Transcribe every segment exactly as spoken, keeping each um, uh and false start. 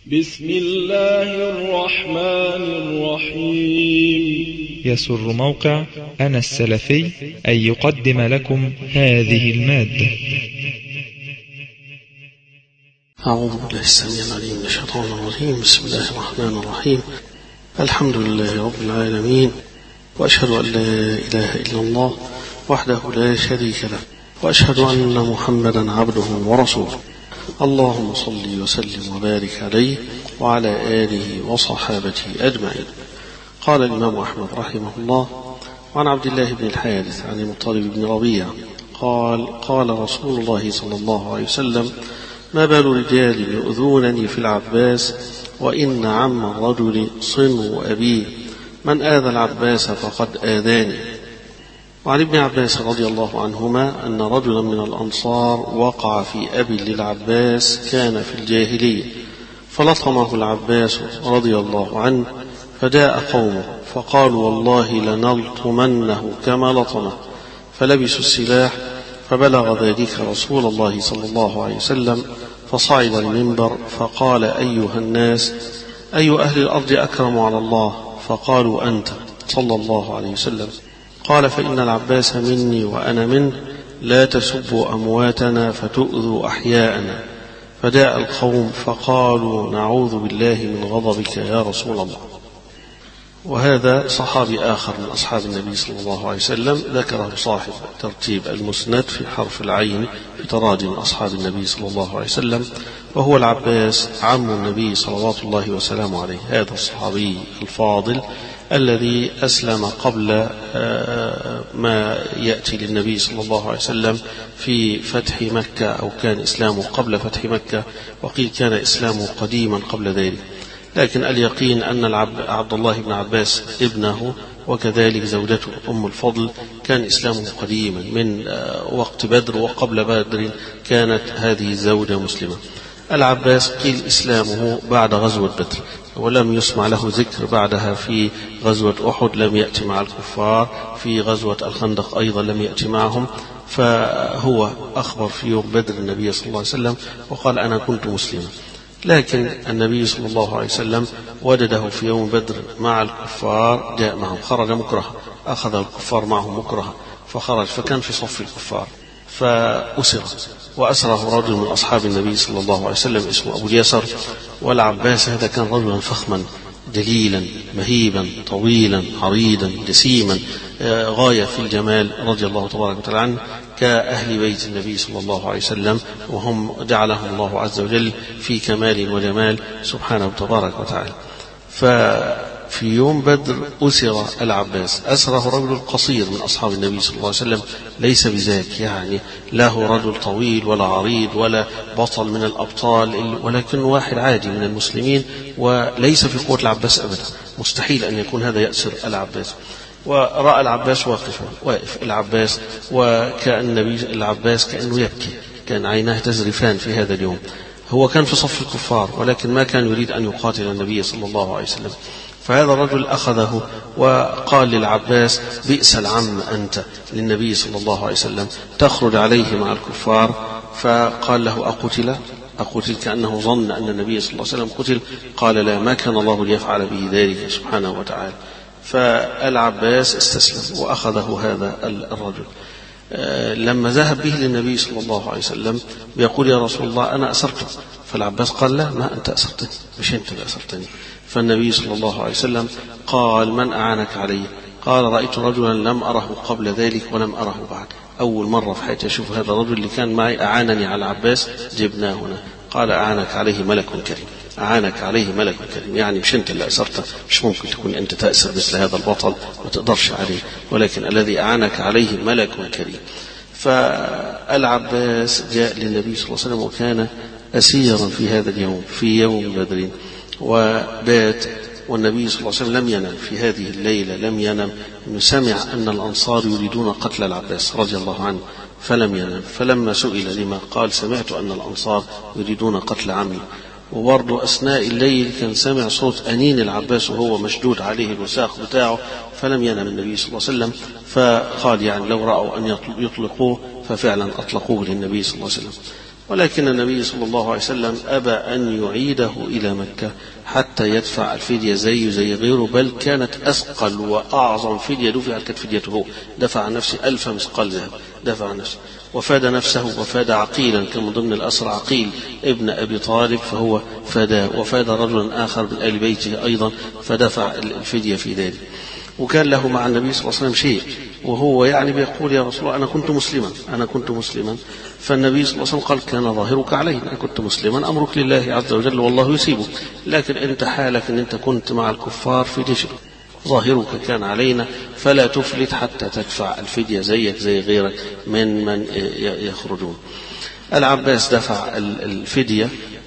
بسم الله الرحمن الرحيم. يسر موقع أنا السلفي أن يقدم لكم هذه المادة. أعوذ بالله السميع العليم من الشيطان الرجيم. بسم الله الرحمن الرحيم. الحمد لله رب العالمين، وأشهد أن لا إله إلا الله وحده لا شريك له، وأشهد أن محمدا عبده ورسوله. اللهم صل وسلم وبارك عليه وعلى آله وصحابته أجمعين. قال الإمام أحمد رحمه الله: وعن عبد الله بن الحارث عن المطلب بن ربيع قال: قال رسول الله صلى الله عليه وسلم: ما بال رجال يؤذونني في العباس وإن عم الرجل صنو أبيه، من آذى العباس فقد آذاني. وعن ابن عباس رضي الله عنهما أن رجلا من الأنصار وقع في أبي للعباس كان في الجاهلية، فلطمه العباس رضي الله عنه، فجاء قومه فقالوا: والله لنلطمنه كما لطمه، فلبسوا السلاح، فبلغ ذلك رسول الله صلى الله عليه وسلم، فصعد المنبر فقال: أيها الناس، أي أهل الأرض أكرم على الله؟ فقالوا: أنت صلى الله عليه وسلم. قال: فإن العباس مني وأنا منه، لا تسبوا أمواتنا فتؤذوا أحياءنا. فجاء القوم فقالوا: نعوذ بالله من غضبك يا رسول الله. وهذا صحابي آخر من أصحاب النبي صلى الله عليه وسلم ذكره صاحب ترتيب المسند في حرف العين في تراجم أصحاب النبي صلى الله عليه وسلم، وهو العباس عم النبي صلوات الله وسلامه عليه. هذا الصحابي الفاضل الذي أسلم قبل ما يأتي للنبي صلى الله عليه وسلم في فتح مكة، أو كان إسلامه قبل فتح مكة، وقيل كان إسلامه قديما قبل ذلك، لكن اليقين أن عبد الله بن عباس ابنه وكذلك زوجته أم الفضل كان إسلامه قديما من وقت بدر، وقبل بدر كانت هذه الزوجة مسلمة. العباس قيل إسلامه بعد غزوة بدر، ولم يسمع له ذكر بعدها في غزوة أحد، لم يأتي مع الكفار، في غزوة الخندق أيضا لم يأتي معهم، فهو أخبر في يوم بدر النبي صلى الله عليه وسلم وقال: أنا كنت مسلما. لكن النبي صلى الله عليه وسلم وجده في يوم بدر مع الكفار، جاء معهم، خرج مكرها، أخذ الكفار معهم مكرها فخرج، فكان في صف الكفار فأسر، وأسره رجل من أصحاب النبي صلى الله عليه وسلم اسمه أبو اليسر. والعباس هذا كان رجلا فخما جليلا مهيبا طويلا عريضا جسيما، غاية في الجمال رضي الله تبارك وتعالى عنه، كأهل بيت النبي صلى الله عليه وسلم، وهم جعلهم الله عز وجل في كمال وجمال سبحانه تبارك وتعالى. ففي يوم بدر أسر العباس، أسره رجل قصير من أصحاب النبي صلى الله عليه وسلم، ليس بذاك يعني له رجل طويل ولا عريض ولا بطل من الأبطال، ولكن واحد عادي من المسلمين، وليس في قوة العباس أبدا، مستحيل أن يكون هذا يأسر العباس. ورأى العباس واقفا، واقف العباس، وكأن النبي العباس كأنه يبكي، كان عيناه تزرفان في هذا اليوم. هو كان في صف الكفار، ولكن ما كان يريد أن يقاتل النبي صلى الله عليه وسلم. فهذا الرجل أخذه وقال للعباس: بئس العم أنت للنبي صلى الله عليه وسلم، تخرج عليه مع الكفار. فقال له: أقتل؟ أقتل؟ كأنه ظن أن النبي صلى الله عليه وسلم قتل. قال: لا، ما كان الله ليفعل به ذلك سبحانه وتعالى. فالعباس استسلم وأخذه هذا الرجل. لما ذهب به للنبي صلى الله عليه وسلم بيقول: يا رسول الله، أنا أسرته. فالعباس قال: لا، ما أنت أسرتني، مش أنت اللي أسرتني. فالنبي صلى الله عليه وسلم قال: من أعانك عليه؟ قال: رأيت رجلا لم أره قبل ذلك ولم أره بعد، أول مرة في حياتي أشوف هذا الرجل اللي كان معي أعانني على العباس، جبناه هنا. قال: أعانك عليه ملك كريم، أعانك عليه ملك كريم، يعني مش أنت اللي أسرته، مش ممكن تكون أنت تأسر مثل هذا البطل ما تقدرش عليه، ولكن الذي أعانك عليه ملك كريم. فالعباس جاء للنبي صلى الله عليه وسلم وكان أسيرا في هذا اليوم، في يوم بدر، وبات، والنبي صلى الله عليه وسلم لم ينم في هذه الليلة، لم ينم، إنه سمع أن الأنصار يريدون قتل العباس رضي الله عنه فلم ينم. فلما سئل لما قال: سمعت أن الأنصار يريدون قتل عمي. وبرضه أثناء الليل كان سمع صوت أنين العباس وهو مشدود عليه الوساق بتاعه، فلم ينم النبي صلى الله عليه وسلم. فقال: يعني لو رأوا أن يطلقوه ففعلا أطلقوه للنبي صلى الله عليه وسلم. ولكن النبي صلى الله عليه وسلم أبى أن يعيده إلى مكة حتى يدفع الفدية زي زي غيره، بل كانت أثقل وأعظم فدية دفعت كانت فديته، دفع نفسه ألف مثقال ذهب، دفع نفسه وفاد نفسه وفاد عقيلا، كان من ضمن الأسرى عقيل ابن أبي طالب فهو فداه، وفاد رجلا آخر من آل بيته أيضا فدفع الفدية في ذلك. وكان له مع النبي صلى الله عليه وسلم شيء، وهو يعني بيقول يا رسول الله أنا كنت مسلما أنا كنت مسلما فالنبي صلى الله عليه وسلم قال كان ظاهرك عليه، أنا كنت مسلما أمرك لله عز وجل والله يسيبك، لكن أنت حالك أن أنت كنت مع الكفار في دشر، ظاهرك كان علينا فلا تفلت حتى تدفع الفدية زيك زي غيرك من من يخرجون. العباس دفع الفدية،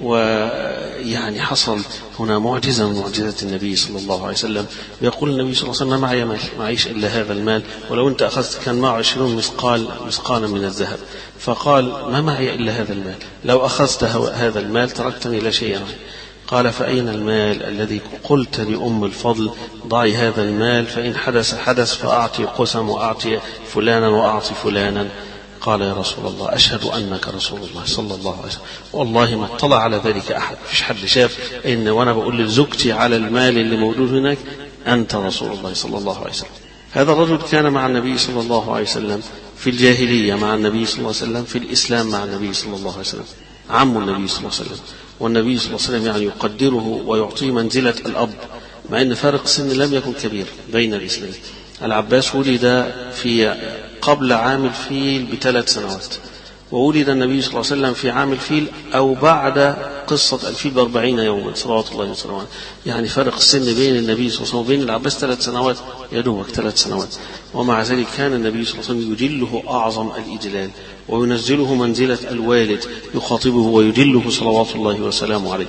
ويعني حصل هنا معجزة من معجزات النبي صلى الله عليه وسلم. يقول النبي صلى الله عليه وسلم ما معي مال، معيش إلا هذا المال، ولو أنت أخذت كان معه عشرون مثقال مثقالا من الذهب، فقال ما معي إلا هذا المال، لو أخذت هذا المال تركتني لا شيء معي. قال فأين المال الذي قلت لأم الفضل ضعي هذا المال فإن حدث حدث فأعطي قسم وأعطي فلانا وأعطي فلانا. قال يا رسول الله أشهد أنك رسول الله صلى الله عليه وسلم، والله ما اطلع على ذلك أحد، فيش حد شاف إن وأنا بقول لزوجتي على المال اللي موجود هناك أنت رسول الله صلى الله عليه وسلم. هذا الرجل كان مع النبي صلى الله عليه وسلم في الجاهلية مع النبي صلى الله عليه وسلم، في الإسلام مع النبي صلى الله عليه وسلم، عم النبي صلى الله عليه وسلم، والنبي صلى الله عليه وسلم يعني يقدره ويعطيه منزلة الأب، مع أن فارق السن لم يكن كبير بين الإسلام. العباس ولد في قبل عام الفيل بثلاث سنوات، وولد النبي صلى الله عليه وسلم في عام الفيل أو بعد قصة الفيل بأربعين يوما صلوات الله وسلامه عليه، يعني فرق السن بين النبي صلى الله عليه وسلم وبين العباس ثلاث سنوات يدوبك ثلاث سنوات، ومع ذلك كان النبي صلى الله عليه وسلم يجله أعظم الإجلال وينزله منزلة الوالد، يخاطبه ويجله صلوات الله وسلامه عليه.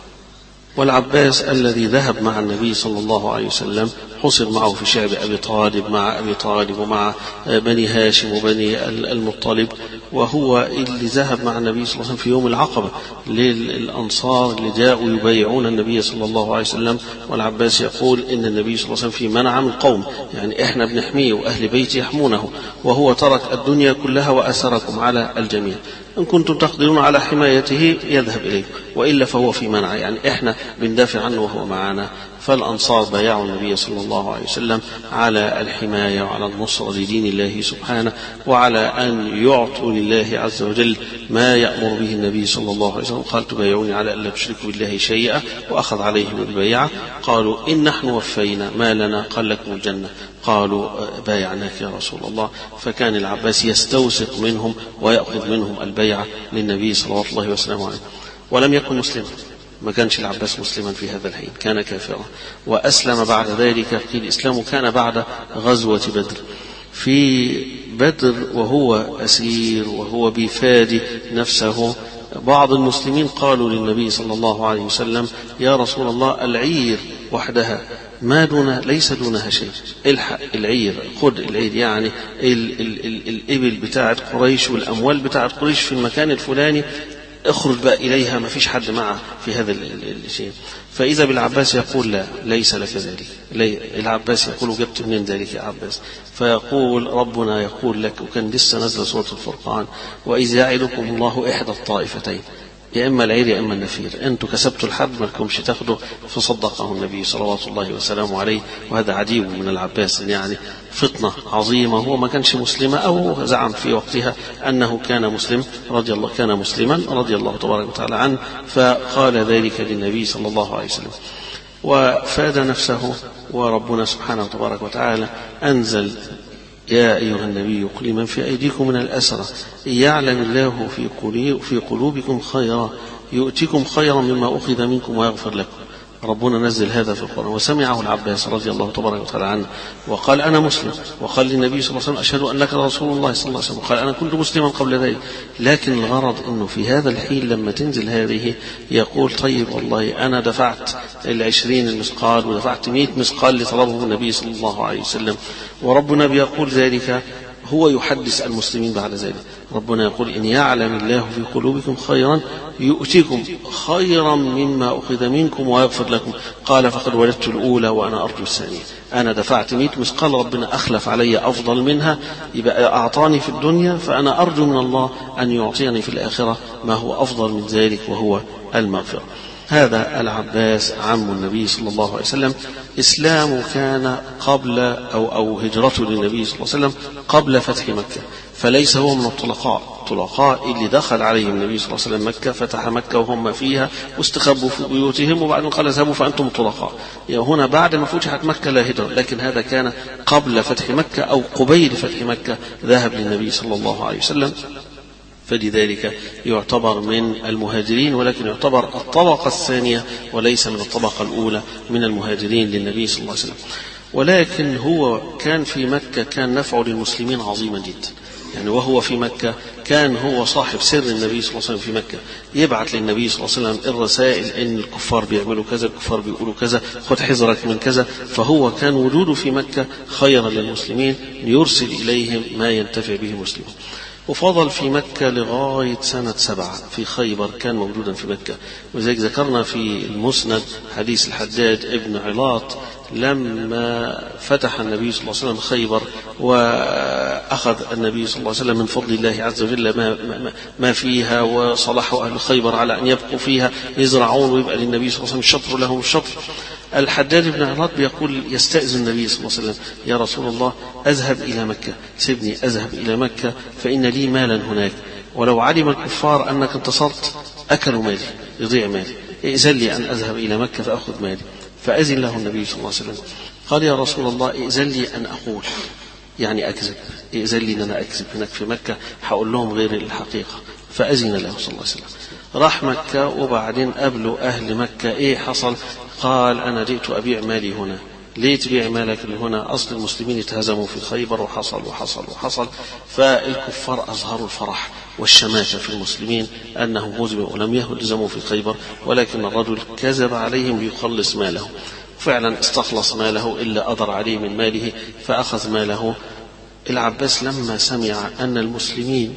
والعباس الذي ذهب مع النبي صلى الله عليه وسلم حصر معه في شعب أبي طالب مع أبي طالب ومع بني هاشم وبني المطلب، وهو اللي ذهب مع النبي صلى الله عليه وسلم في يوم العقبة للأنصار اللي جاءوا يبايعون النبي صلى الله عليه وسلم. والعباس يقول إن النبي صلى الله عليه وسلم في منع من القوم، يعني إحنا بنحميه وأهل بيتي يحمونه، وهو ترك الدنيا كلها وأثركم على الجميع، إن كنتم تقدرون على حمايته يذهب إليكم، وإلا فهو في منع، يعني إحنا بندافع عنه وهو معنا. فالأنصار بايعوا النبي صلى الله عليه وسلم على الحماية وعلى النصرة لدين الله سبحانه، وعلى أن يعطوا لله عز وجل ما يأمر به النبي صلى الله عليه وسلم. قال تبايعوني على أن لا تشركوا بالله شيئا، وأخذ عليهم البيعة. قالوا إن نحن وفينا ما لنا، قال لكم الجنة. قالوا بايعناك يا رسول الله. فكان العباس يستوثق منهم ويأخذ منهم البيعة للنبي صلى الله عليه وسلم، ولم يكن مسلما، ما كانش العباس مسلما في هذا الحين، كان كافرا، وأسلم بعد ذلك. في الإسلام كان بعد غزوة بدر. في بدر وهو أسير وهو بيفادي نفسه، بعض المسلمين قالوا للنبي صلى الله عليه وسلم يا رسول الله العير وحدها ما دون ليس دونها شيء، الحق العير، خذ العير، يعني ال ال ال الإبل بتاعت قريش والأموال بتاعت قريش في المكان الفلاني، اخرج بقى إليها، ما فيش حد معه في هذا الشيء. فإذا بالعباس يقول لا ليس لك ذلك. العباس يقول جبت منين ذلك يا عباس؟ فيقول ربنا يقول لك، وكان لسه نزل سورة الفرقان وإذ يعدكم الله إحدى الطائفتين، يا إما العير يا إما النفير، أنتم كسبتوا الحد ما لكمش تاخدوا. فصدقه النبي صلوات الله وسلامه عليه. وهذا عجيب من العباس، يعني فطنة عظيمة، هو ما كانش مسلمة أو زعم في وقتها أنه كان مسلم رضي الله كان مسلما رضي الله تبارك وتعالى عنه، فقال ذلك للنبي صلى الله عليه وسلم وفاد نفسه. وربنا سبحانه تبارك وتعالى أنزل يا أيها النبي قل لمن في أيديكم من الأسرى إن يعلم الله في قلوبكم خيرا يؤتكم خيرا مما أخذ منكم ويغفر لكم. ربنا نزل هذا في القرآن، وسمعه العباس رضي الله تبارك وتعالى عنه، وقال أنا مسلم، وقال للنبي صلى الله عليه وسلم أشهد أنك رسول الله صلى الله عليه وسلم، وقال أنا كنت مسلما قبل ذلك. لكن الغرض أنه في هذا الحين لما تنزل هذه يقول طيب والله أنا دفعت العشرين المثقال ودفعت مئة مثقال لطلبه النبي صلى الله عليه وسلم، وربنا بيقول ذلك، هو يحدث المسلمين بعد ذلك. ربنا يقول إن يعلم الله في قلوبكم خيرا يؤتكم خيرا مما أخذ منكم ويغفر لكم قال فقد ولدت الأولى وأنا أرجو الثانية. أنا دفعت مئة مثقال ربنا أخلف علي أفضل منها، يبقى أعطاني في الدنيا، فأنا أرجو من الله أن يعطيني في الآخرة ما هو أفضل من ذلك وهو المغفرة. هذا العباس عم النبي صلى الله عليه وسلم. إسلامه كان قبل أو, أو هجرته للنبي صلى الله عليه وسلم قبل فتح مكة، فليس هو من الطلقاء الطلقاء اللي دخل عليهم النبي صلى الله عليه وسلم مكة، فتح مكة وهم فيها واستخبوا في بيوتهم وبعدين قال اذهبوا فأنتم طلقاء. يعني هنا بعد ما فتحت مكة لا هجرة، لكن هذا كان قبل فتح مكة أو قبيل فتح مكة ذهب للنبي صلى الله عليه وسلم، فلذلك يعتبر من المهاجرين، ولكن يعتبر الطبقة الثانية وليس من الطبقة الأولى من المهاجرين للنبي صلى الله عليه وسلم. ولكن هو كان في مكة كان نفعه للمسلمين عظيما جدا، يعني وهو في مكة كان هو صاحب سر النبي صلى الله عليه وسلم في مكة، يبعث للنبي صلى الله عليه وسلم الرسائل إن الكفار بيعملوا كذا، الكفار بيقولوا كذا، خذ حذرك من كذا. فهو كان وجوده في مكة خيرا للمسلمين ليرسل إليهم ما ينتفع به المسلمون. وفضل في مكة لغاية سنة سبعة في خيبر، كان موجودا في مكة. وذلك ذكرنا في المسند حديث الحجاج ابن علاط لما فتح النبي صلى الله عليه وسلم خيبر وأخذ النبي صلى الله عليه وسلم من فضل الله عز وجل ما, ما, ما فيها، وصلحوا أهل خيبر على أن يبقوا فيها يزرعون ويبقى للنبي صلى الله عليه وسلم الشطر لهم الشطر. الحجاج بن علاط بيقول يستأذن النبي صلى الله عليه وسلم يا رسول الله أذهب إلى مكة، سيبني أذهب إلى مكة فإن لي مالا هناك، ولو علم الكفار أنك انتصرت أكلوا مالي يضيع مالي، ائذن لي أن أذهب إلى مكة فأخذ مالي. فأذن له النبي صلى الله عليه وسلم. قال يا رسول الله ائذن لي أن أقول، يعني أكذب، ائذن لي أن أنا أكذب هناك في مكة هقول لهم غير الحقيقة. فأذن له صلى الله عليه وسلم. راح مكة وبعدين قابلوا أهل مكة. إيه حصل؟ قال أنا جئت أبيع مالي هنا. ليه تبيع مالك هنا؟ أصل المسلمين اتهزموا في خيبر وحصل وحصل وحصل، فالكفار أظهروا الفرح والشماتة في المسلمين أنهم هزموا ولم يهزموا في خيبر، ولكن الرجل كذب عليهم ليخلص ماله، فعلا استخلص ماله إلا أضر عليه من ماله فأخذ ماله. العباس لما سمع أن المسلمين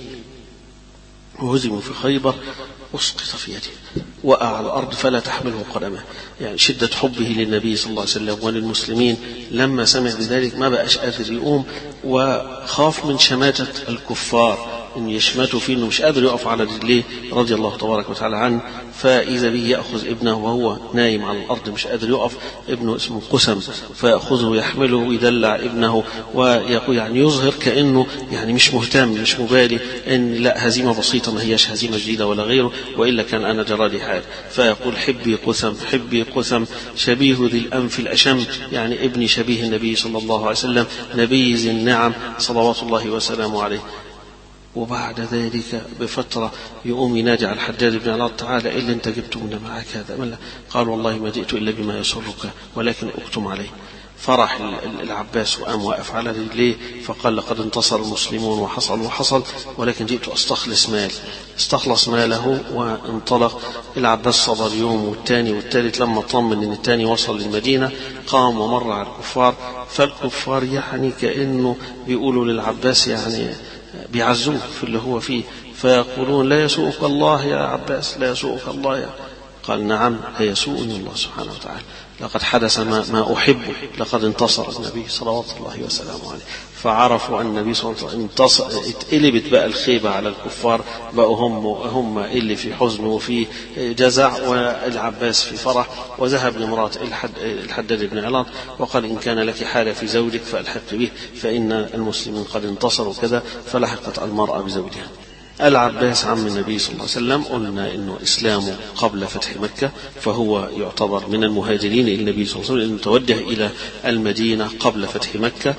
هزموا في خيبر أسقط في يده، وقع على الأرض فلا تحمله قدمه، يعني شدة حبه للنبي صلى الله عليه وسلم وللمسلمين. لما سمع بذلك ما بقاش قادر يقوم، وخاف من شماتة الكفار إن يشمتوا فيه، إنه مش قادر يقف على رجليه رضي الله تبارك وتعالى عنه. فإذا به يأخذ ابنه وهو نايم على الأرض مش قادر يقف، ابنه اسمه قسم، فيأخذه يحمله ويدلع ابنه ويقول يعني يظهر كأنه يعني مش مهتم مش مبالي، إن لا هزيمة بسيطة ما هياش هزيمة جديدة ولا غيره، وإلا كان أنا جرالي حال. فيقول حبي قسم حبي قسم شبيه ذي الأنف الأشم، يعني ابني شبيه النبي صلى الله عليه وسلم نبي ذي النعم صلوات الله وسلامه عليه. وبعد ذلك بفترة يقوم ينادي على الحجاج بن علاط تعالى إلا أنت جبت من معك هذا؟ قال والله ما جئت إلا بما يسرك ولكن أكتم عليه. فرح العباس وقام واقف على رجليه فقال لقد انتصر المسلمون وحصل وحصل، ولكن جئت أستخلص مال. استخلص ماله وانطلق. العباس صبر يوم والثاني والثالث، لما طمن ان الثاني وصل للمدينة قام ومر على الكفار، فالكفار يعني كأنه بيقولوا للعباس يعني بيعزوه في اللي هو فيه، فيقولون لا يسوءك الله يا عباس لا يسوءك الله يا. قال نعم لا يسوءني الله سبحانه وتعالى، لقد حدث ما, ما أحبه، لقد انتصر النبي صلوات الله وسلامه عليه. فعرفوا أن النبي صلى الله عليه وسلم انتصر، اتقلبت بقى الخيبة على الكفار، بقوا هم, هم اللي في حزن وفي جزع، والعباس في فرح. وذهب لمرات الحد الحجاج بن علاط وقال إن كان لك حالة في زوجك فألحق به فإن المسلمين قد انتصروا كذا، فلحقت المرأة بزوجها. العباس عم النبي صلى الله عليه وسلم قلنا إنه إسلامه قبل فتح مكة، فهو يعتبر من المهاجرين إلى النبي صلى الله عليه وسلم، توجه إلى المدينة قبل فتح مكة.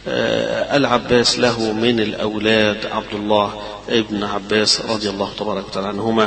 العباس له من الأولاد عبد الله ابن عباس رضي الله تبارك وتعالى عنهما،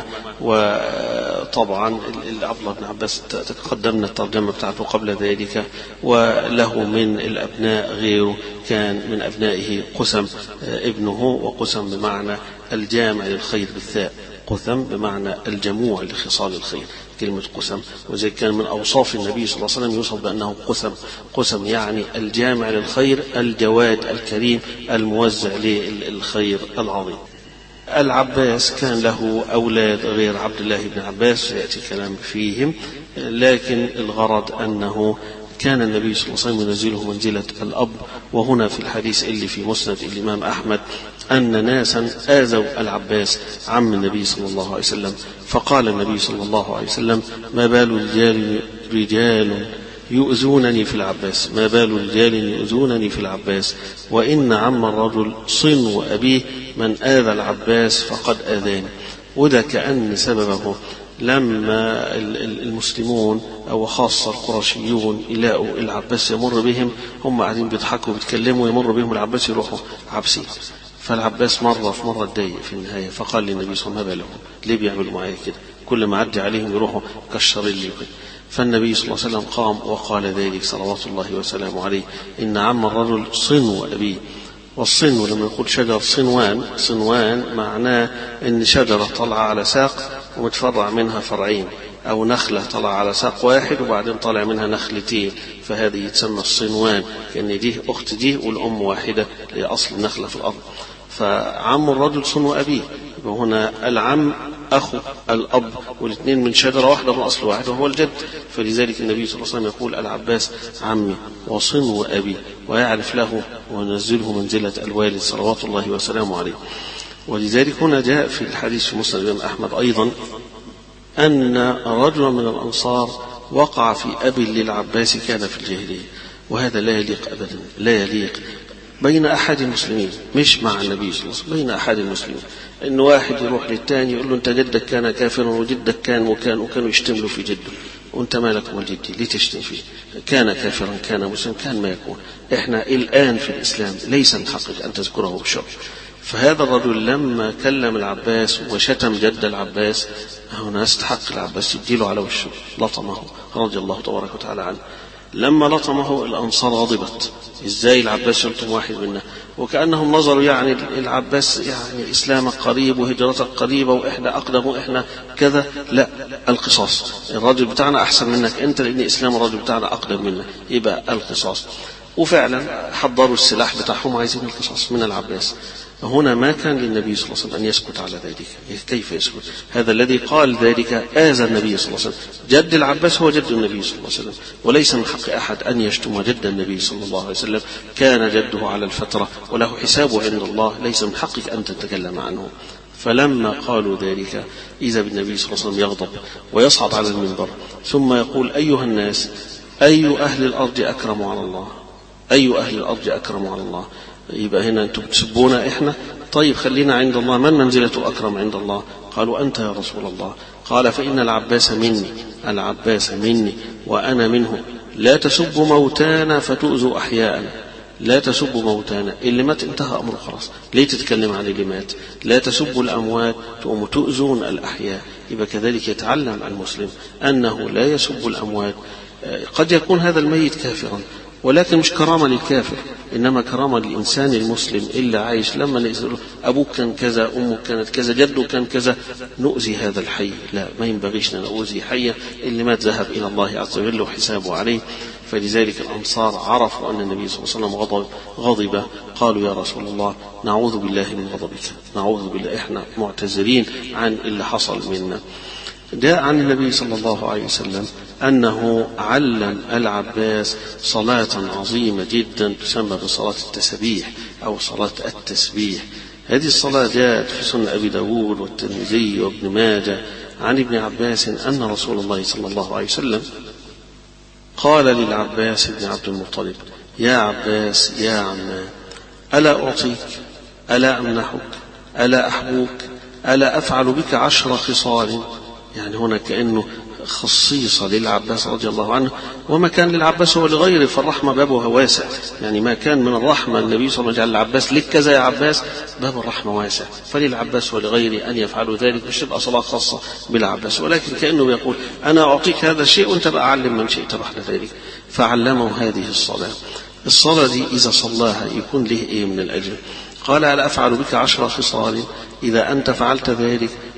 وطبعا عبد الله بن عباس تقدمنا الترجمة بتاعته قبل ذلك. وله من الأبناء غيره، كان من أبنائه قسم ابنه، وقسم بمعنى الجامع للخير بالثاء، قثم بمعنى الجموع لخصال الخير، كلمة قثم، وزي كان من أوصاف النبي صلى الله عليه وسلم يوصف بأنه قثم. قثم يعني الجامع للخير، الجواد الكريم، الموزع للخير العظيم. العباس كان له أولاد غير عبد الله بن عباس، يأتي الكلام فيهم، لكن الغرض أنه كان النبي صلى الله عليه وسلم ينزله منزلة الأب. وهنا في الحديث اللي في مسند الإمام أحمد أن ناسا آذوا العباس عم النبي صلى الله عليه وسلم، فقال النبي صلى الله عليه وسلم: ما بال رجال رجال يؤذونني في العباس، ما بال رجال يؤذونني في العباس، وإن عم الرجل صنو أبيه، من آذى العباس فقد آذاني. وده كأن سببه لما المسلمون أو خاصة القرشيون يلاقوا العباس يمر بهم، هم قاعدين بيضحكوا وبيتكلموا، يمر بهم العباس يروحوا عبسين. فالعباس مرة في مرة اتضايق في النهاية، فقال للنبي صلى الله عليه وسلم: ما بالهم؟ ليه بيعملوا معايا كده؟ كل ما عدي عليهم يروحوا كشرين لي كده. فالنبي صلى الله عليه وسلم قام وقال ذلك صلوات الله وسلامه عليه: إن عم الرجل صنو أبيه. والصنو لما يقول شجر صنوان، صنوان معناه إن شجرة طلع على ساق ومتفرع منها فرعين، أو نخلة طلع على ساق واحد وبعدين طلع منها نخلتين، فهذه تسمى الصنوان، كأن دي أخت دي والأم واحدة لأصل النخلة في الأرض. فعم الرجل صنو أبيه، وهنا العم أخو الأب، والاثنين من شجرة واحدة من أصل واحد وهو الجد. فلذلك النبي صلى الله عليه وسلم يقول: العباس عمي وصنو أبي، ويعرف له ونزله منزلة الوالد صلوات الله وسلامه عليه. ولذلك هنا جاء في الحديث في مسند الإمام أحمد أيضا أن رجلا من الأنصار وقع في أب للعباس كان في الجاهلية، وهذا لا يليق أبدا، لا يليق بين أحد المسلمين، مش مع النبي صلى الله عليه وسلم، بين أحد المسلمين، إن واحد يروح للتاني يقول له: أنت جدك كان كافرا وجدك كان وكان وكانوا يشتملوا في جده، وأنت مالك والجدي ليه تشتم فيه؟ كان كافرا كان مسلم كان ما يكون. إحنا الآن في الإسلام ليس من حقك أن تذكره بالشر. فهذا الرجل لما كلم العباس وشتم جد العباس، هنا استحق العباس يديله على وشه، لطمه رضي الله تبارك وتعالى عنه. لما لطمه الأنصار غضبت: إزاي العباس يلطم واحد منا؟ وكأنهم نظروا يعني العباس يعني إسلامك قريب وهجرتك قريبة وإحنا أقدم وإحنا كذا، لا، القصاص، الرجل بتاعنا أحسن منك أنت لأن إسلام الرجل بتاعنا أقدم منك، يبقى القصاص. وفعلا حضروا السلاح بتاعهم عايزين القصاص من العباس. هنا ما كان للنبي صلى الله عليه وسلم أن يسكت على ذلك. كيف يسكت؟ هذا الذي قال ذلك آذى النبي صلى الله عليه وسلم. جد العباس هو جد النبي صلى الله عليه وسلم، وليس من حق أحد أن يشتم جد النبي صلى الله عليه وسلم، كان جده على الفترة وله حسابه عند الله، ليس من حقك أن تتكلم عنه. فلما قالوا ذلك إذا بالنبي صلى الله عليه وسلم يغضب ويصعد على المنبر ثم يقول: أيها الناس، أي أهل الأرض أكرم على الله؟ أي أهل الأرض أكرم على الله؟ يبقى هنا أنتم بتسبونا إحنا، طيب خلينا عند الله، من منزلته أكرم عند الله؟ قالوا: أنت يا رسول الله. قال: فإن العباس مني، العباس مني وأنا منه، لا تسبوا موتانا فتؤذوا أحياء، لا تسبوا موتانا، اللي مات انتهى أمره خلاص، ليه تتكلم عن اللي مات؟ لا تسبوا الأموات تقوموا تؤذون الأحياء. يبقى كذلك يتعلم المسلم أنه لا يسب الأموات. قد يكون هذا الميت كافرا، ولكن مش كرامة للكافر، إنما كرامة للإنسان المسلم اللي عايش. لما نقول أبوك كان كذا، أمك كانت كذا، جده كان كذا، نؤذي هذا الحي، لا، ما ينبغيش أن نؤذي حيا، اللي مات ذهب إلى الله عز وجل وحسابه عليه. فلذلك الأنصار عرفوا أن النبي صلى الله عليه وسلم غضب, غضب قالوا: يا رسول الله، نعوذ بالله من غضبك، نعوذ بالله، إحنا معتذرين عن اللي حصل منا. جاء عن النبي صلى الله عليه وسلم أنه علم العباس صلاة عظيمة جدا تسمى بصلاة التسبيح أو صلاة التسبيح. هذه الصلاة جاءت في سنن أبي داود والترمذي وابن ماجه عن ابن عباس أن رسول الله صلى الله عليه وسلم قال للعباس بن عبد المطلب: يا عباس يا عمان، ألا أعطيك، ألا أمنحك، ألا أحبوك، ألا أفعل بك عشر خصال؟ يعني هنا كأنه خصيصة للعباس رضي الله عنه، وما كان للعباس هو لغيره، فالرحمة بابها واسع، يعني ما كان من الرحمة النبي صلى الله عليه وسلم العباس لك كذا يا عباس، باب الرحمة واسع، فللعباس ولغيره أن يفعلوا ذلك، مش تبقى صلاة خاصة بالعباس، ولكن كأنه بيقول: أنا أعطيك هذا الشيء وأنت بقى أعلم من شئت بعد ذلك. فعلمه هذه الصلاة. الصلاة دي إذا صلاها يكون له إيه من الأجر؟ قال: ألا أفعل بك عشر خصال، إذا أنت فعلت ذلك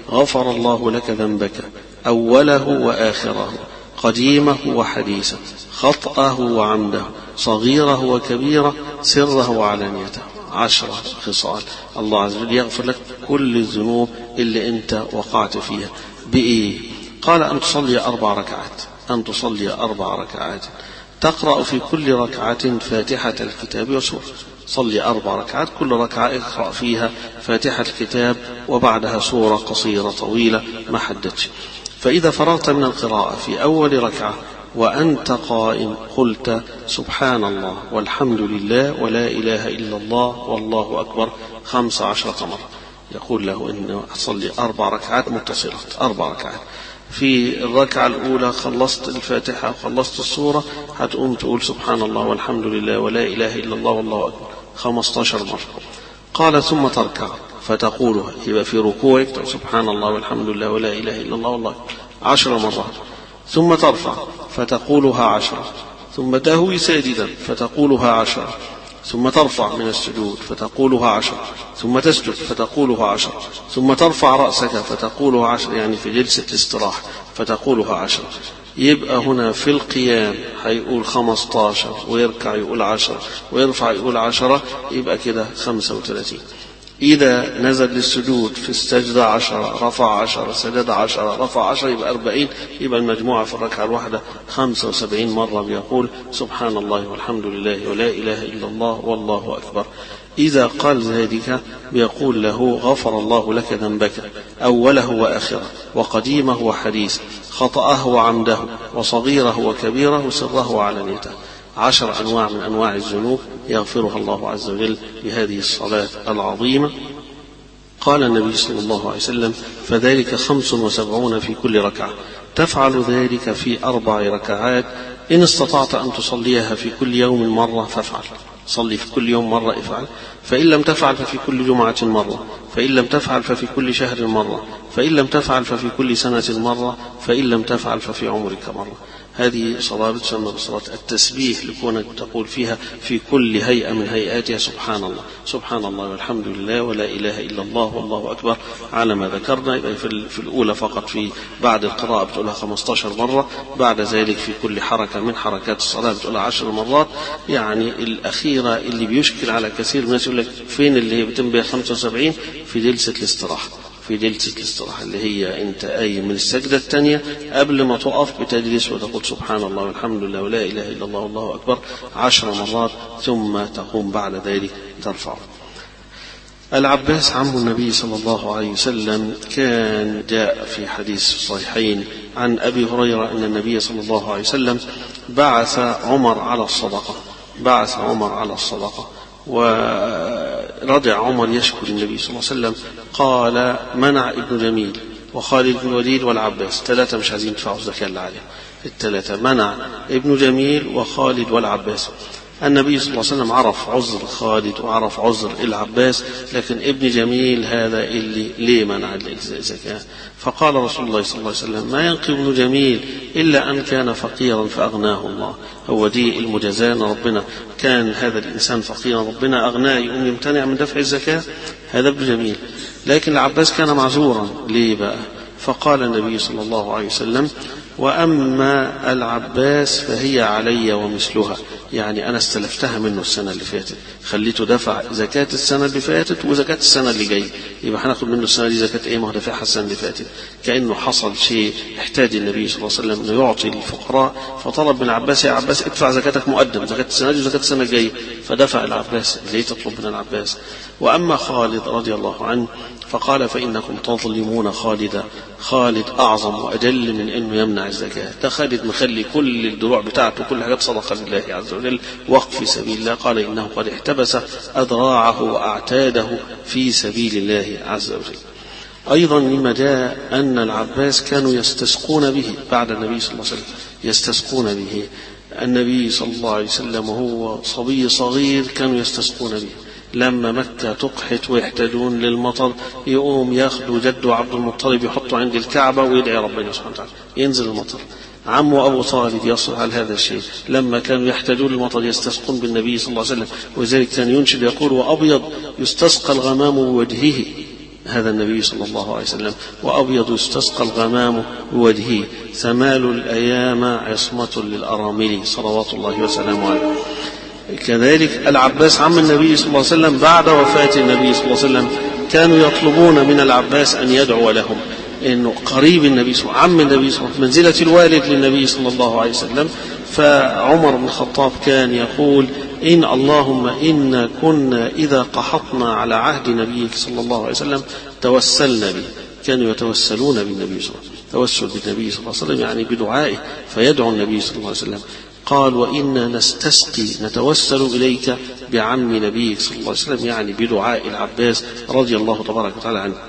غفر الله لك ذنبك أوله وآخره قديمه وحديثه خطأه وعمده صغيره وكبيره سره وعلانيته. عشرة خصال الله عز وجل يغفر لك كل الذنوب اللي انت وقعت فيها. بإيه؟ قال أن تصلي أربع ركعات أن تصلي أربع ركعات تقرأ في كل ركعة فاتحة الكتاب وسورة. صلي أربع ركعات كل ركعة اقرأ فيها فاتحة الكتاب وبعدها سورة قصيرة طويلة ما حددش. فإذا فرغت من القراءة في أول ركعة وأنت قائم قلت سبحان الله والحمد لله ولا إله إلا الله والله أكبر خمس عشرة مرة. يقول له إنه أصلي أربع ركعات متصلات أربع ركعات. في الركعة الأولى خلصت الفاتحة وخلصت السورة هتقوم تقول سبحان الله والحمد لله ولا إله إلا الله والله أكبر خمسة عشر مرة. قال ثم تركع فتقولها يبقى في ركوعك سبحان الله والحمد لله ولا إله إلا الله والله عشر مرات. ثم ترفع فتقولها عشرة. ثم تهوي ساجدا فتقولها عشرة. ثم ترفع من السجود فتقولها عشرة. ثم تسجد فتقولها عشرة. ثم ترفع رأسك فتقولها عشرة يعني في جلسة الاستراحة فتقولها عشرة. يبقى هنا في القيام هيقول خمسة عشر ويركع يقول عشرة ويرفع يقول عشرة يبقى كده خمسة وثلاثين. إذا نزل للسجود في السجدة عشرة رفع عشرة سجد عشرة رفع عشرة يبقى أربعين. يبقى المجموعة في الركعة الواحدة خمسة وسبعين مرة بيقول سبحان الله والحمد لله ولا إله إلا الله والله أكبر. إذا قال ذلك بيقول له غفر الله لك ذنبك أوله وآخره وقديمه وحديثه خطأه وعمده وصغيره وكبيره سره وعلانيته. عشر أنواع من أنواع الذنوب يغفرها الله عز وجل بهذه الصلاة العظيمة. قال النبي صلى الله عليه وسلم فذلك خمس وسبعون في كل ركعة تفعل ذلك في أربع ركعات إن استطعت أن تصليها في كل يوم مرة فافعل. صلي في كل يوم مرة افعل. فإن لم تفعل ففي كل جمعة مرة. فإن لم تفعل ففي كل شهر مرة. فإن لم تفعل ففي كل سنة مرة. فإن لم تفعل ففي عمرك مرة. هذه صلاة تسمى بصلاة التسبيح لكونك تقول فيها في كل هيئة من هيئاتها سبحان الله سبحان الله والحمد لله ولا إله إلا الله والله أكبر على ما ذكرنا. يبقى في الأولى فقط في بعد القراءة بتقولها خمسة عشر مرة. بعد ذلك في كل حركة من حركات الصلاة بتقولها عشر مرات. يعني الأخيرة اللي بيشكل على كثير من الناس يقول لك فين اللي هي بتنبه خمسة وسبعين في جلسة الاستراحة في جلسة الاستراحة اللي هي أنت أي من السجدة الثانية قبل ما تقف بتجلس وتقول سبحان الله والحمد لله ولا إله إلا الله والله أكبر عشر مرات ثم تقوم بعد ذلك ترفع. العباس عم النبي صلى الله عليه وسلم كان جاء في حديث الصحيحين عن أبي هريرة أن النبي صلى الله عليه وسلم بعث عمر على الصدقة بعث عمر على الصدقة ورجع عمر يشكر النبي صلى الله عليه وسلم قال منع ابن جميل وخالد بن الوليد والعباس ثلاثة مش عايزين يدفعوا الزكاة اللي عليهم الثلاثة منع ابن جميل وخالد والعباس. النبي صلى الله عليه وسلم عرف عذر خالد وعرف عذر العباس لكن ابن جميل هذا اللي ليه منع الزكاة. فقال رسول الله صلى الله عليه وسلم ما ينقي ابن جميل إلا أن كان فقيرا فأغناه الله. هو دي المجازان ربنا كان هذا الإنسان فقيرا ربنا أغناه يقوم يمتنع من دفع الزكاة هذا ابن جميل. لكن العباس كان معذورا ليه بقى؟ فقال النبي صلى الله عليه وسلم وأما العباس فهي علي ومثلها يعني أنا استلفتها منه السنة اللي فاتت خليته دفع زكاة السنة اللي فاتت وزكاة السنة اللي جاية يبقى هناخد منه السنة دي زكاة إيه ما هو دفعها السنة اللي فاتت. كأنه حصل شيء احتاج النبي صلى الله عليه وسلم أنه يعطي الفقراء فطلب من العباس يا عباس ادفع زكاتك مقدم زكاة السنة دي وزكاة السنة الجاية فدفع العباس ليه تطلب من العباس. وأما خالد رضي الله عنه فقال فإنكم تظلمون خالدا خالد أعظم وأجل من أنه يمنع الزكاة. ده خالد مخلي كل الدروع بتاعته كل حاجات صدقة لله عز وجل وقف في سبيل الله. قال إنه قد احتبس أذراعه وأعتاده في سبيل الله عز وجل. أيضا مما جاء أن العباس كانوا يستسقون به بعد النبي صلى الله عليه وسلم يستسقون به. النبي صلى الله عليه وسلم وهو صبي صغير كانوا يستسقون به. لما مكة تقحط ويحتاجون للمطر يقوم ياخدوا جده عبد المطلب يحطوا عند الكعبة ويدعي ربنا سبحانه وتعالى ينزل المطر. عمه أبو طالب يصل هذا الشيء لما كانوا يحتاجون للمطر يستسقون بالنبي صلى الله عليه وسلم. وذلك كان ينشد يقول وأبيض يستسقى الغمام بوجهه هذا النبي صلى الله عليه وسلم، وأبيض استسقى الغمام بوجهه، ثمال الأيام عصمة للأرامل صلوات الله وسلامه عليه. كذلك العباس عم النبي صلى الله عليه وسلم بعد وفاة النبي صلى الله عليه وسلم كانوا يطلبون من العباس أن يدعو لهم، إنه قريب النبي صلى الله عليه وسلم، عم النبي صلى الله عليه وسلم، منزلة الوالد للنبي صلى الله عليه وسلم. فعمر بن الخطاب كان يقول: إن اللهم إن كنا إذا قحطنا على عهد نبيك صلى الله عليه وسلم توسلنا به. كانوا يتوسلون بالنبي صلى الله عليه وسلم، توسل بالنبي صلى الله عليه وسلم يعني بدعائه، فيدعو النبي صلى الله عليه وسلم. قال: وإنا نستسقي نتوسل إليك بعم نبيك صلى الله عليه وسلم، يعني بدعاء العباس رضي الله تبارك وتعالى عنه.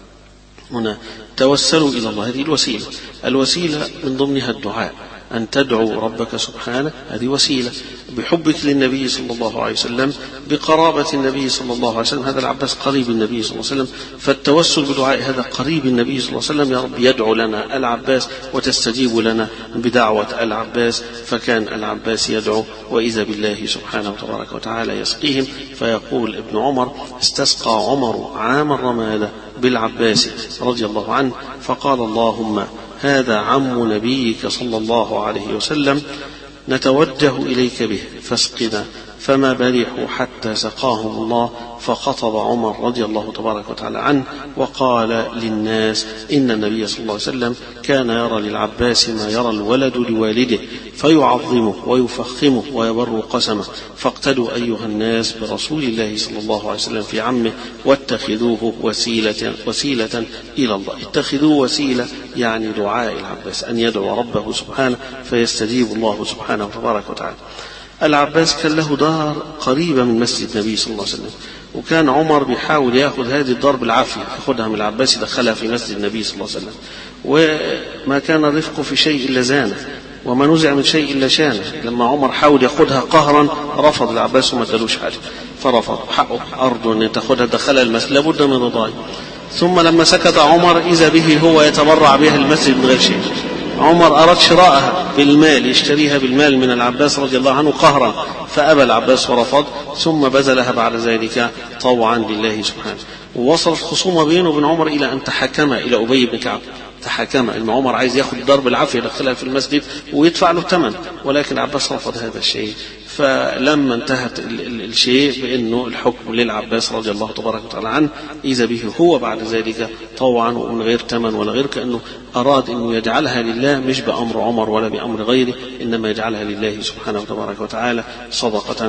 هنا توسلوا إلى الله، هذه الوسيلة. الوسيلة من ضمنها الدعاء، أن تدعو ربك سبحانه، هذه وسيلة. بحبك للنبي صلى الله عليه وسلم، بقرابة النبي صلى الله عليه وسلم، هذا العباس قريب النبي صلى الله عليه وسلم، فالتوسل بدعاء هذا قريب النبي صلى الله عليه وسلم، يا رب يدعو لنا العباس وتستجيب لنا بدعوة العباس. فكان العباس يدعو، وإذا بالله سبحانه وتبارك وتعالى يسقيهم. فيقول ابن عمر: استسقى عمر عام الرمادة بالعباس رضي الله عنه، فقال: اللهم هذا عم نبيك صلى الله عليه وسلم نتوجه إليك به فاسقنا. فما برحوا حتى سقاهم الله. فخطب عمر رضي الله تبارك وتعالى عنه وقال للناس: إن النبي صلى الله عليه وسلم كان يرى للعباس ما يرى الولد لوالده، فيعظمه ويفخمه ويبر قسمه، فاقتدوا أيها الناس برسول الله صلى الله عليه وسلم في عمه، واتخذوه وسيلة, وسيلة إلى الله. اتخذوه وسيلة يعني دعاء العباس، أن يدعو ربه سبحانه فيستجيب الله سبحانه وتبارك وتعالى. العباس كان له دار قريبة من مسجد النبي صلى الله عليه وسلم، وكان عمر بيحاول يأخذ هذه الدار بالعافية، يأخذها من العباس يدخلها في مسجد النبي صلى الله عليه وسلم. وما كان الرفق في شيء إلا زانه، وما نزع من شيء إلا شانه. لما عمر حاول يأخذها قهرا رفض العباس وما ادالوش حاجة، فرفض. حقه أرضه أن تأخذها دخلها المسجد لابد من رضاه. ثم لما سكت عمر إذا به هو يتبرع بها المسجد من غير شيء. عمر أراد شراءها بالمال، يشتريها بالمال من العباس رضي الله عنه قهرا، فأبى العباس ورفض، ثم بذلها بعد ذلك طوعا لله سبحانه. ووصلت خصومة بينه وبين عمر إلى أن تحكم إلى أبي بن كعب، تحكم إن عمر عايز يأخذ الدار بالعافية يدخلها في المسجد ويدفع له الثمن، ولكن العباس رفض هذا الشيء. فلما انتهت الشيء بأنه الحكم للعباس رضي الله تبارك وتعالى عنه، إذا به هو بعد ذلك طوعا ومن غير ثمن ولا غير، كأنه أراد أنه يجعلها لله مش بأمر عمر ولا بأمر غيره، إنما يجعلها لله سبحانه وتبارك وتعالى صدقة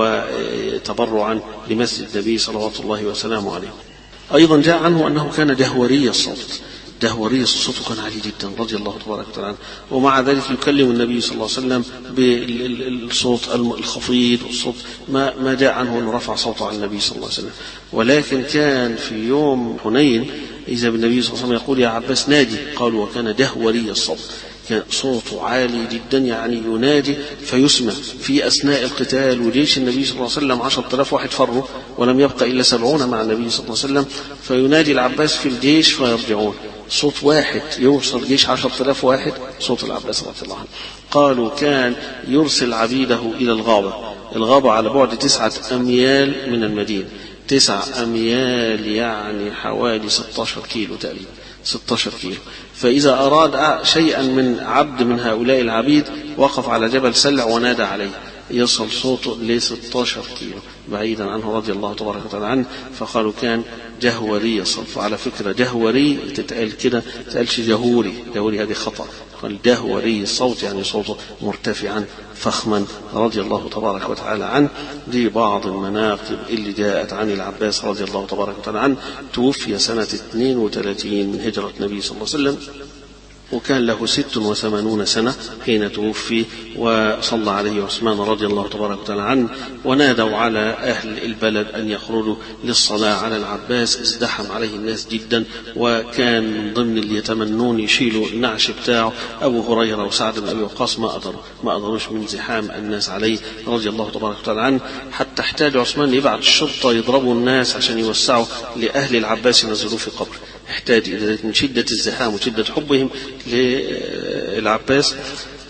وتبرعا لمسجد النبي صلوات الله وسلامه عليه. أيضا جاء عنه أنه كان دهوري الصوت، دهوري الصوت كان عالي جدا رضي الله تبارك وتعالى عنه، ومع ذلك يكلم النبي صلى الله عليه وسلم بالصوت الخفيض والصوت ما ما جاء عنه أنه رفع صوته على النبي صلى الله عليه وسلم. ولكن كان في يوم حنين إذا بالنبي صلى الله عليه وسلم يقول: يا عباس نادي. قالوا: وكان دهوري الصوت، كان صوته عالي جدا يعني ينادي فيسمع. في أثناء القتال وجيش النبي صلى الله عليه وسلم عشرة آلاف واحد فروا ولم يبقى إلا سبعون مع النبي صلى الله عليه وسلم، فينادي العباس في الجيش فيرجعون. صوت واحد يوصل جيش عشرة آلاف واحد، صوت العباس رضي الله عنه. قالوا: كان يرسل عبيده إلى الغابة، الغابة على بعد تسعة أميال من المدينة، تسع أميال يعني حوالي ستة عشر كيلو تقريبا، ستة عشر كيلو. فإذا أراد شيئا من عبد من هؤلاء العبيد وقف على جبل سلع ونادى عليه، يصل صوته ل ستة عشر كيلو بعيدا عنه رضي الله تبارك وتعالى عنه. فقالوا كان جهوري الصوت. على فكرة جهوري تتقال كده، تتقالش جهوري، جهوري هذه خطأ، قال جهوري الصوت يعني صوته مرتفعا فخما رضي الله تبارك وتعالى عنه. دي بعض المناقب اللي جاءت عن العباس رضي الله تبارك وتعالى عنه. توفي سنة اثنين وثلاثين من هجرة النبي صلى الله عليه وسلم، وكان له ست وثمانون سنة حين توفي، وصلى عليه عثمان رضي الله تبارك وتعالى عنه، ونادوا على أهل البلد أن يخرجوا للصلاة على العباس. ازدحم عليه الناس جدا، وكان من ضمن اللي يتمنون يشيلوا النعش بتاعه أبو هريرة وسعد بن أبي وقاص، ما قدروا ما قدروش من زحام الناس عليه رضي الله تبارك وتعالى عنه، حتى احتاج عثمان يبعث الشرطة يضربوا الناس عشان يوسعوا لأهل العباس ينزلوه في قبر. احتاج إلى من شدة الزحام وشدة حبهم للعباس.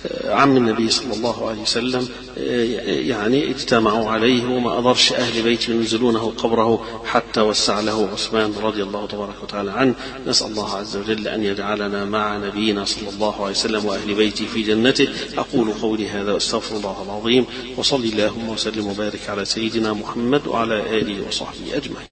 عم النبي صلى الله عليه وسلم يعني اجتمعوا عليه، وما قدرش أهل بيته ينزلونه قبره حتى وسع له عثمان رضي الله تبارك وتعالى عنه. نسأل الله عز وجل أن يجعلنا مع نبينا صلى الله عليه وسلم وأهل بيته في جنته. أقول قولي هذا واستغفر الله العظيم، وصلي اللهم وسلم وبارك على سيدنا محمد وعلى آله وصحبه أجمعين.